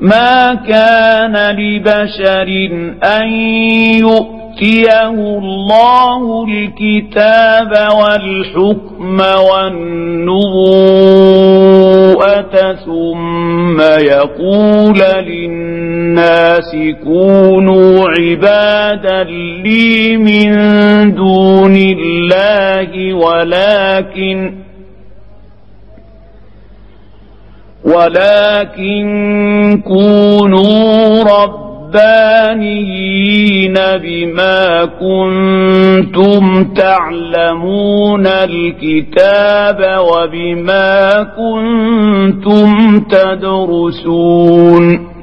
ما كان لبشر أن يؤتيه الله الكتاب والحكم والنبوءة ثم يقول للناس كونوا عبادا لي من دون الله ولكن كونوا ربانيين بما كنتم تعلمون الكتاب وبما كنتم تدرسون